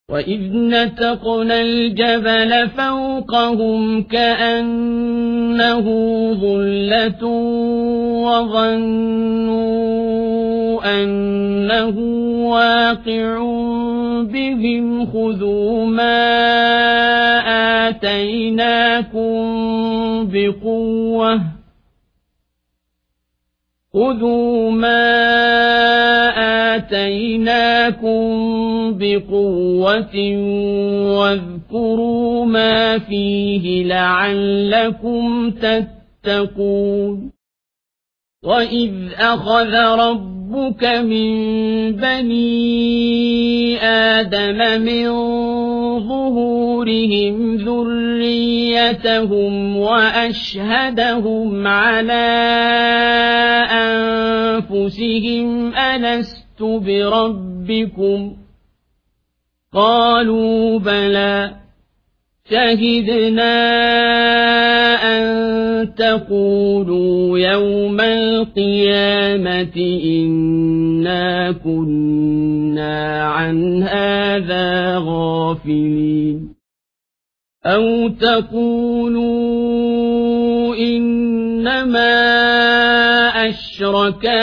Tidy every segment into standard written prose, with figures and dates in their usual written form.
وَإِذْ نَتَقْنَا الْجَبَلَ فَوْقَهُمْ كَأَنَّهُ ظُلَّةٌ وَظَنُّوا أَنَّهُ واقع بهم خُذُوا ما آتَيْنَاكُمْ بِقُوَّةٍ وَاذْكُرُوا مَا فِيهِ لَعَلَّكُمْ تَتَّقُونَ وَإِذْ أَخَذَ رَبُّكَ مِنْ بَنِي آدَمَ مِنْ ظُهُورِهِمْ ذُرِّيَّتَهُمْ وَأَشْهَدَهُمْ عَلَى أَنفُسِهِمْ أَلَسْتُ بِرَبِّكُمْ قَالُوا بَلَى شَهِدْنَا أَن تَقُولُوا يَوْمَ الْقِيَامَةِ إِنَّا كُنَّا عَنْ هَذَا غَافِلِينَ أَوْ تَقُولُوا إِنَّمَا أَشْرَكَ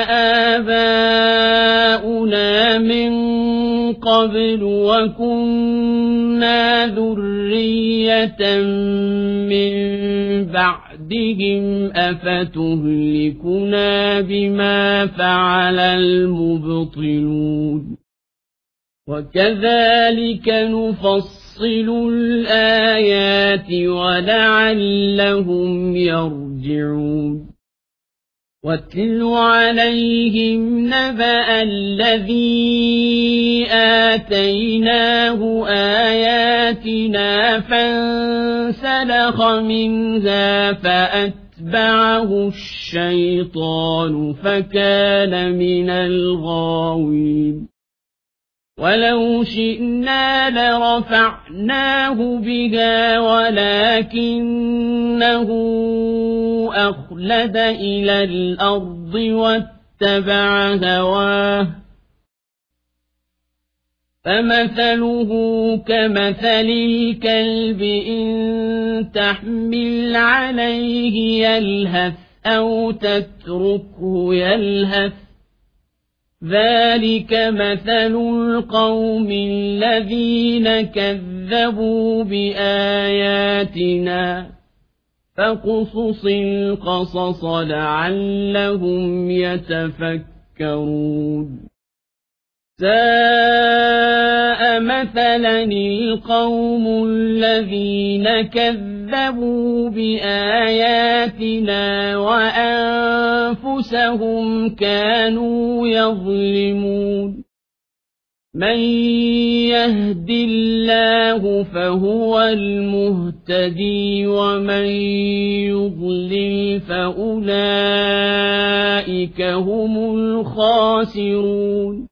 آبَاؤُنَا مِن قَبْلُ وَكُنَّا ذُرِّيَّةً مِّن بَعْدِهِمْ أَفَتُهْلِكُنَا بِمَا فَعَلَ الْمُبْطِلُونَ وَكَذَلِكَ نُفَصِّلُ الْآيَاتِ وَلَعَلَّهُمْ يَرْجِعُونَ وَاتْلُ عَلَيْهِمْ نَبَأَ الَّذِي آتَيْنَاهُ آيَاتِنَا فَانسَلَخَ مِنْهَا فَأَتْبَعَهُ الشَّيْطَانُ فَكَانَ مِنَ الْغَاوِينَ وَلَوْ شِئْنَا لَرَفَعْنَاهُ بِهَا وَلَكِنَّهُ أَخْلَدَ إِلَى الْأَرْضِ وَاتَّبَعَ هَوَاهُ فَمَثَلُهُ كَمَثَلِ الْكَلْبِ إِن تَحْمِلْ عَلَيْهِ يَلْهَثْ أَوْ تَتْرُكْهُ يَلْهَث ذَلِكَ مَثَلُ الْقَوْمِ الَّذِينَ كَذَّبُوا بِآيَاتِنَا فَاقْصُصِ الْقَصَصَ لَعَلَّهُمْ يَتَفَكَّرُونَ سَاءَ مَثَلًا الْقَوْمُ الَّذِينَ كَذَّبُوا بِآيَاتِنَا وَأَنفُسَهُمْ كَانُوا يَظْلِمُونَ مَن يَهْدِ اللَّهُ فَهُوَ الْمُهْتَدِي وَمَن يُضْلِلْ فَأُولَئِكَ هُمُ الْخَاسِرُونَ